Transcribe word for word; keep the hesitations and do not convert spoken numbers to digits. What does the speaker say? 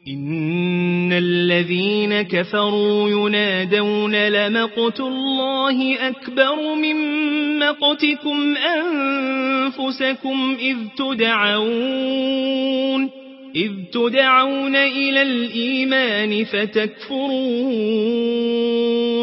إن الذين كفروا ينادون لمقت الله أكبر من مقتكم أنفسكم إذ تدعون إذ تدعون إلى الإيمان فتكفرون